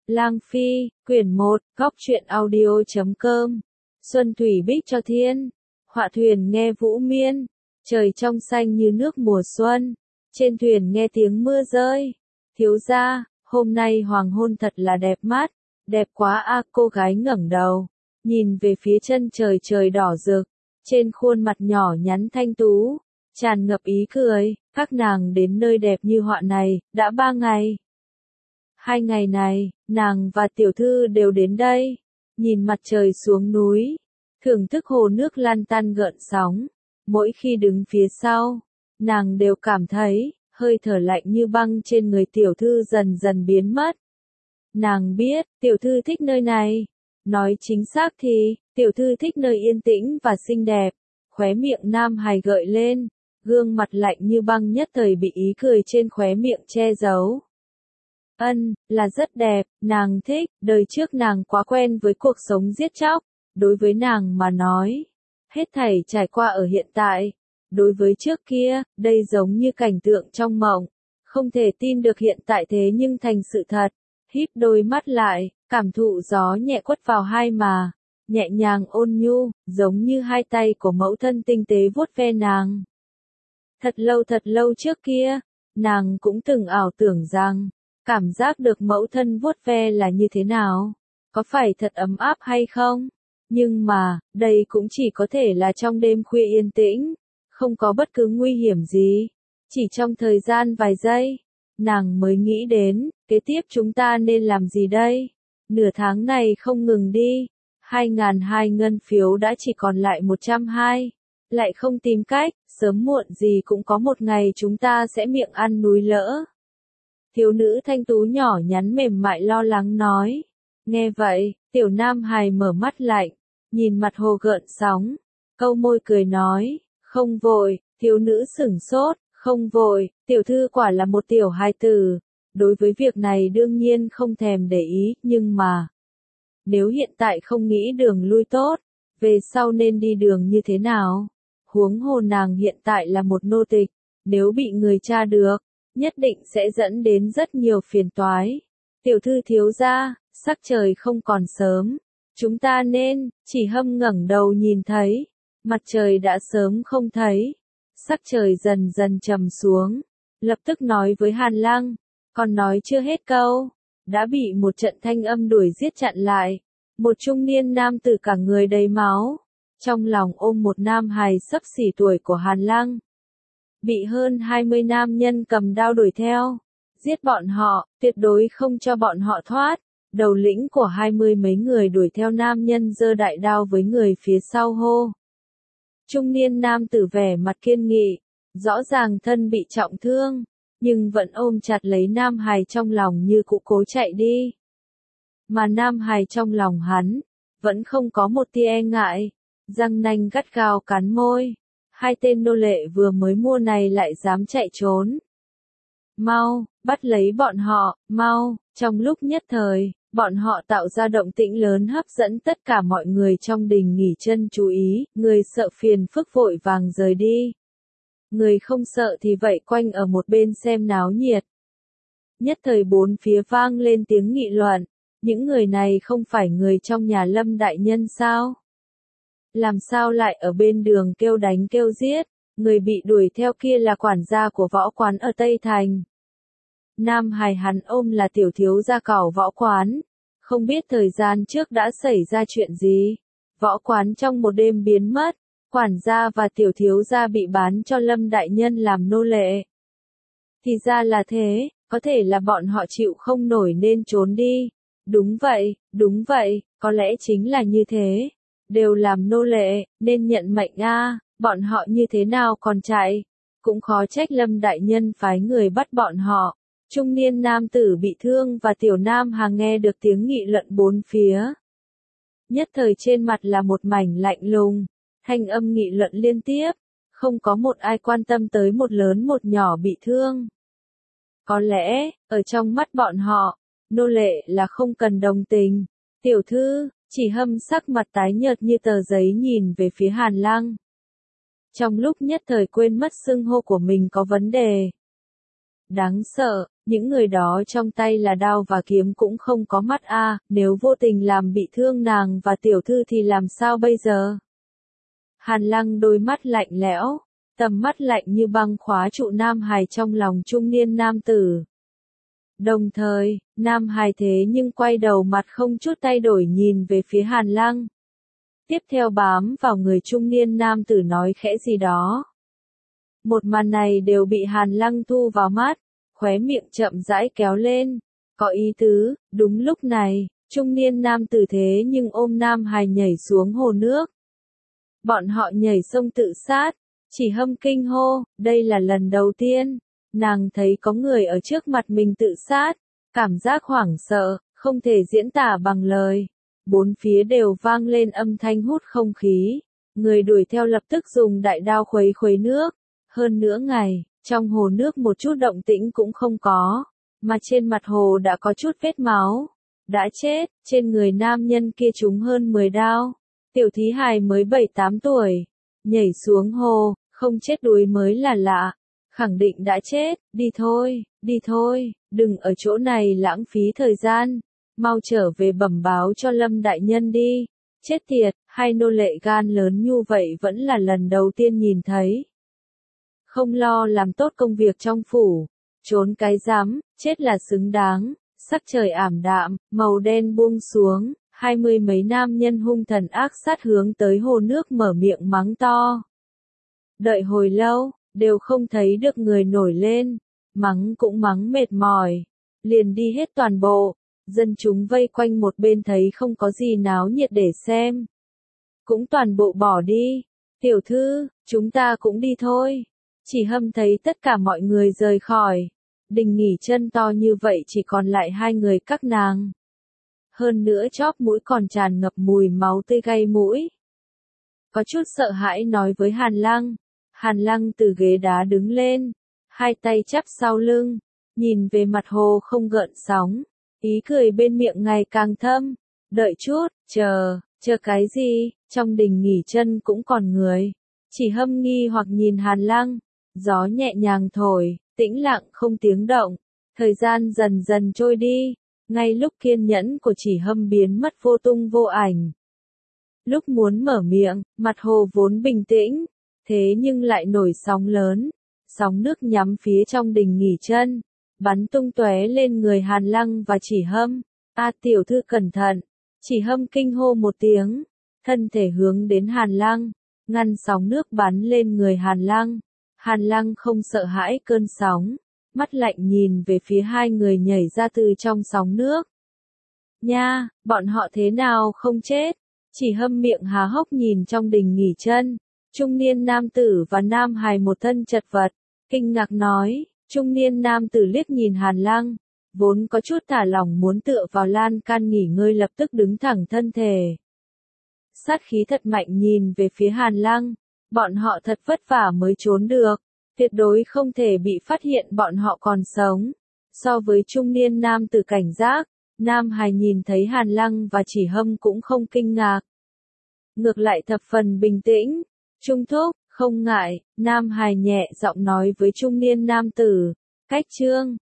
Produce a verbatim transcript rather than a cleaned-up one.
Lang Phi, quyển một, góc truyện audio chấm com. Xuân thủy bích cho thiên, họa thuyền nghe vũ miên, trời trong xanh như nước mùa xuân, trên thuyền nghe tiếng mưa rơi. Thiếu gia, hôm nay hoàng hôn thật là đẹp mắt, đẹp quá a. Cô gái ngẩng đầu, nhìn về phía chân trời trời đỏ rực, trên khuôn mặt nhỏ nhắn thanh tú, tràn ngập ý cười. Các nàng đến nơi đẹp như họa này, đã ba ngày. Hai ngày này, nàng và tiểu thư đều đến đây, nhìn mặt trời xuống núi, thưởng thức hồ nước lan tan gợn sóng. Mỗi khi đứng phía sau, nàng đều cảm thấy, hơi thở lạnh như băng trên người tiểu thư dần dần biến mất. Nàng biết, tiểu thư thích nơi này. Nói chính xác thì, tiểu thư thích nơi yên tĩnh và xinh đẹp. Khóe miệng Nam Hải gợi lên, gương mặt lạnh như băng nhất thời bị ý cười trên khóe miệng che giấu. Ân, là rất đẹp, nàng thích, đời trước nàng quá quen với cuộc sống giết chóc, đối với nàng mà nói, hết thảy trải qua ở hiện tại, đối với trước kia, đây giống như cảnh tượng trong mộng, không thể tin được hiện tại thế nhưng thành sự thật. Híp đôi mắt lại, cảm thụ gió nhẹ quất vào hai má, nhẹ nhàng ôn nhu, giống như hai tay của mẫu thân tinh tế vuốt ve nàng. Thật lâu thật lâu trước kia, nàng cũng từng ảo tưởng rằng, cảm giác được mẫu thân vuốt ve là như thế nào, có phải thật ấm áp hay không? Nhưng mà, đây cũng chỉ có thể là trong đêm khuya yên tĩnh, không có bất cứ nguy hiểm gì. Chỉ trong thời gian vài giây, nàng mới nghĩ đến, kế tiếp chúng ta nên làm gì đây? Nửa tháng này không ngừng đi, hai ngàn hai ngân phiếu đã chỉ còn lại một trăm hai. Lại không tìm cách, sớm muộn gì cũng có một ngày chúng ta sẽ miệng ăn núi lỡ. Thiếu nữ thanh tú nhỏ nhắn mềm mại lo lắng nói. Nghe vậy, tiểu Nam Hải mở mắt lạnh, nhìn mặt hồ gợn sóng, câu môi cười nói, không vội. Thiếu nữ sửng sốt, không vội, tiểu thư quả là một tiểu hài tử, đối với việc này đương nhiên không thèm để ý, nhưng mà, nếu hiện tại không nghĩ đường lui tốt, về sau nên đi đường như thế nào? Huống hồ nàng hiện tại là một nô tịch, nếu bị người tra được, nhất định sẽ dẫn đến rất nhiều phiền toái. Tiểu thư thiếu gia, sắc trời không còn sớm, chúng ta nên, chỉ hâm ngẩng đầu nhìn thấy, mặt trời đã sớm không thấy, sắc trời dần dần trầm xuống, lập tức nói với Hàn Lăng, còn nói chưa hết câu, đã bị một trận thanh âm đuổi giết chặn lại, một trung niên nam tử cả người đầy máu, trong lòng ôm một nam hài xấp xỉ tuổi của Hàn Lăng. Bị hơn hai mươi nam nhân cầm đao đuổi theo, giết bọn họ, tuyệt đối không cho bọn họ thoát. Đầu lĩnh của hai mươi mấy người đuổi theo nam nhân giơ đại đao với người phía sau hô. Trung niên nam tử vẻ mặt kiên nghị, rõ ràng thân bị trọng thương, nhưng vẫn ôm chặt lấy nam hài trong lòng như cũ cố chạy đi. Mà nam hài trong lòng hắn, vẫn không có một tia e ngại, răng nanh gắt gao cắn môi. Hai tên nô lệ vừa mới mua này lại dám chạy trốn. Mau, bắt lấy bọn họ, mau. Trong lúc nhất thời, bọn họ tạo ra động tĩnh lớn hấp dẫn tất cả mọi người trong đình nghỉ chân chú ý, người sợ phiền phức vội vàng rời đi. Người không sợ thì vậy quanh ở một bên xem náo nhiệt. Nhất thời bốn phía vang lên tiếng nghị luận, những người này không phải người trong nhà Lâm đại nhân sao? Làm sao lại ở bên đường kêu đánh kêu giết, người bị đuổi theo kia là quản gia của võ quán ở Tây Thành. Nam Hải hắn ôm là tiểu thiếu gia cẩu võ quán, không biết thời gian trước đã xảy ra chuyện gì. Võ quán trong một đêm biến mất, quản gia và tiểu thiếu gia bị bán cho Lâm đại nhân làm nô lệ. Thì ra là thế, có thể là bọn họ chịu không nổi nên trốn đi. Đúng vậy, đúng vậy, có lẽ chính là như thế. Đều làm nô lệ, nên nhận mệnh a. À, bọn họ như thế nào còn chạy, cũng khó trách Lâm đại nhân phái người bắt bọn họ. Trung niên nam tử bị thương và tiểu nam hàng nghe được tiếng nghị luận bốn phía. Nhất thời trên mặt là một mảnh lạnh lùng, thanh âm nghị luận liên tiếp, không có một ai quan tâm tới một lớn một nhỏ bị thương. Có lẽ, ở trong mắt bọn họ, nô lệ là không cần đồng tình. Tiểu thư, chỉ hâm sắc mặt tái nhợt như tờ giấy nhìn về phía Hàn Lăng. Trong lúc nhất thời quên mất xưng hô của mình có vấn đề. Đáng sợ, Những người đó trong tay là đao và kiếm cũng không có mắt a, nếu vô tình làm bị thương nàng và tiểu thư thì làm sao bây giờ? Hàn Lăng đôi mắt lạnh lẽo, tầm mắt lạnh như băng khóa trụ Nam Hải trong lòng trung niên nam tử. Đồng thời, Nam Hải thế nhưng quay đầu mặt không chút thay đổi nhìn về phía Hàn Lăng. Tiếp theo bám vào người trung niên nam tử nói khẽ gì đó. Một màn này đều bị Hàn Lăng thu vào mắt, khóe miệng chậm rãi kéo lên. Có ý tứ, đúng lúc này, trung niên nam tử thế nhưng ôm Nam Hải nhảy xuống hồ nước. Bọn họ nhảy sông tự sát, chỉ Hâm kinh hô, đây là lần đầu tiên, nàng thấy có người ở trước mặt mình tự sát, cảm giác hoảng sợ, không thể diễn tả bằng lời. Bốn phía đều vang lên âm thanh hút không khí, người đuổi theo lập tức dùng đại đao khuấy khuấy nước. Hơn nửa ngày, trong hồ nước một chút động tĩnh cũng không có, mà trên mặt hồ đã có chút vết máu. Đã chết, trên người nam nhân kia trúng hơn mười đao. Tiểu thí hài mới bảy tám tuổi, nhảy xuống hồ, không chết đuối mới là lạ. Khẳng định đã chết, đi thôi, đi thôi, đừng ở chỗ này lãng phí thời gian. Mau trở về bẩm báo cho Lâm đại nhân đi. Chết tiệt, hai nô lệ gan lớn như vậy vẫn là lần đầu tiên nhìn thấy. Không lo làm tốt công việc trong phủ, trốn cái rắm, chết là xứng đáng. Sắc trời ảm đạm, màu đen buông xuống, hai mươi mấy nam nhân hung thần ác sát hướng tới hồ nước mở miệng mắng to. Đợi hồi lâu, đều không thấy được người nổi lên, mắng cũng mắng mệt mỏi, liền đi hết toàn bộ. Dân chúng vây quanh một bên thấy không có gì náo nhiệt để xem, cũng toàn bộ bỏ đi. Tiểu thư, chúng ta cũng đi thôi. Chỉ Hâm thấy tất cả mọi người rời khỏi. Đình nghỉ chân to như vậy chỉ còn lại hai người các nàng. Hơn nữa chóp mũi còn tràn ngập mùi máu tươi gây mũi. Có chút sợ hãi nói với Hàn Lăng. Hàn Lăng từ ghế đá đứng lên, hai tay chắp sau lưng, nhìn về mặt hồ không gợn sóng, ý cười bên miệng ngày càng thâm. Đợi chút, chờ, chờ cái gì, trong đình nghỉ chân cũng còn người. Chỉ Hâm nghi hoặc nhìn Hàn Lăng, gió nhẹ nhàng thổi, tĩnh lặng không tiếng động, thời gian dần dần trôi đi, ngay lúc kiên nhẫn của Chỉ Hâm biến mất vô tung vô ảnh. Lúc muốn mở miệng, mặt hồ vốn bình tĩnh, thế nhưng lại nổi sóng lớn, sóng nước nhắm phía trong đình nghỉ chân, bắn tung tóe lên người Hàn Lăng và Chỉ Hâm. A tiểu thư cẩn thận, Chỉ Hâm kinh hô một tiếng, thân thể hướng đến Hàn Lăng, ngăn sóng nước bắn lên người Hàn Lăng. Hàn Lăng không sợ hãi cơn sóng, mắt lạnh nhìn về phía hai người nhảy ra từ trong sóng nước. Nha, bọn họ thế nào không chết? Chỉ Hâm miệng há hốc nhìn trong đình nghỉ chân, trung niên nam tử và nam hài một thân chật vật, kinh ngạc nói, trung niên nam tử liếc nhìn Hàn Lăng, vốn có chút thả lỏng muốn tựa vào lan can nghỉ ngơi lập tức đứng thẳng thân thể. Sát khí thật mạnh nhìn về phía Hàn Lăng. Bọn họ thật vất vả mới trốn được, tuyệt đối không thể bị phát hiện bọn họ còn sống. So với trung niên nam tử cảnh giác, nam hài nhìn thấy Hàn Lăng và Chỉ Hâm cũng không kinh ngạc. Ngược lại thập phần bình tĩnh, trung thúc, không ngại, nam hài nhẹ giọng nói với trung niên nam tử, cách trương,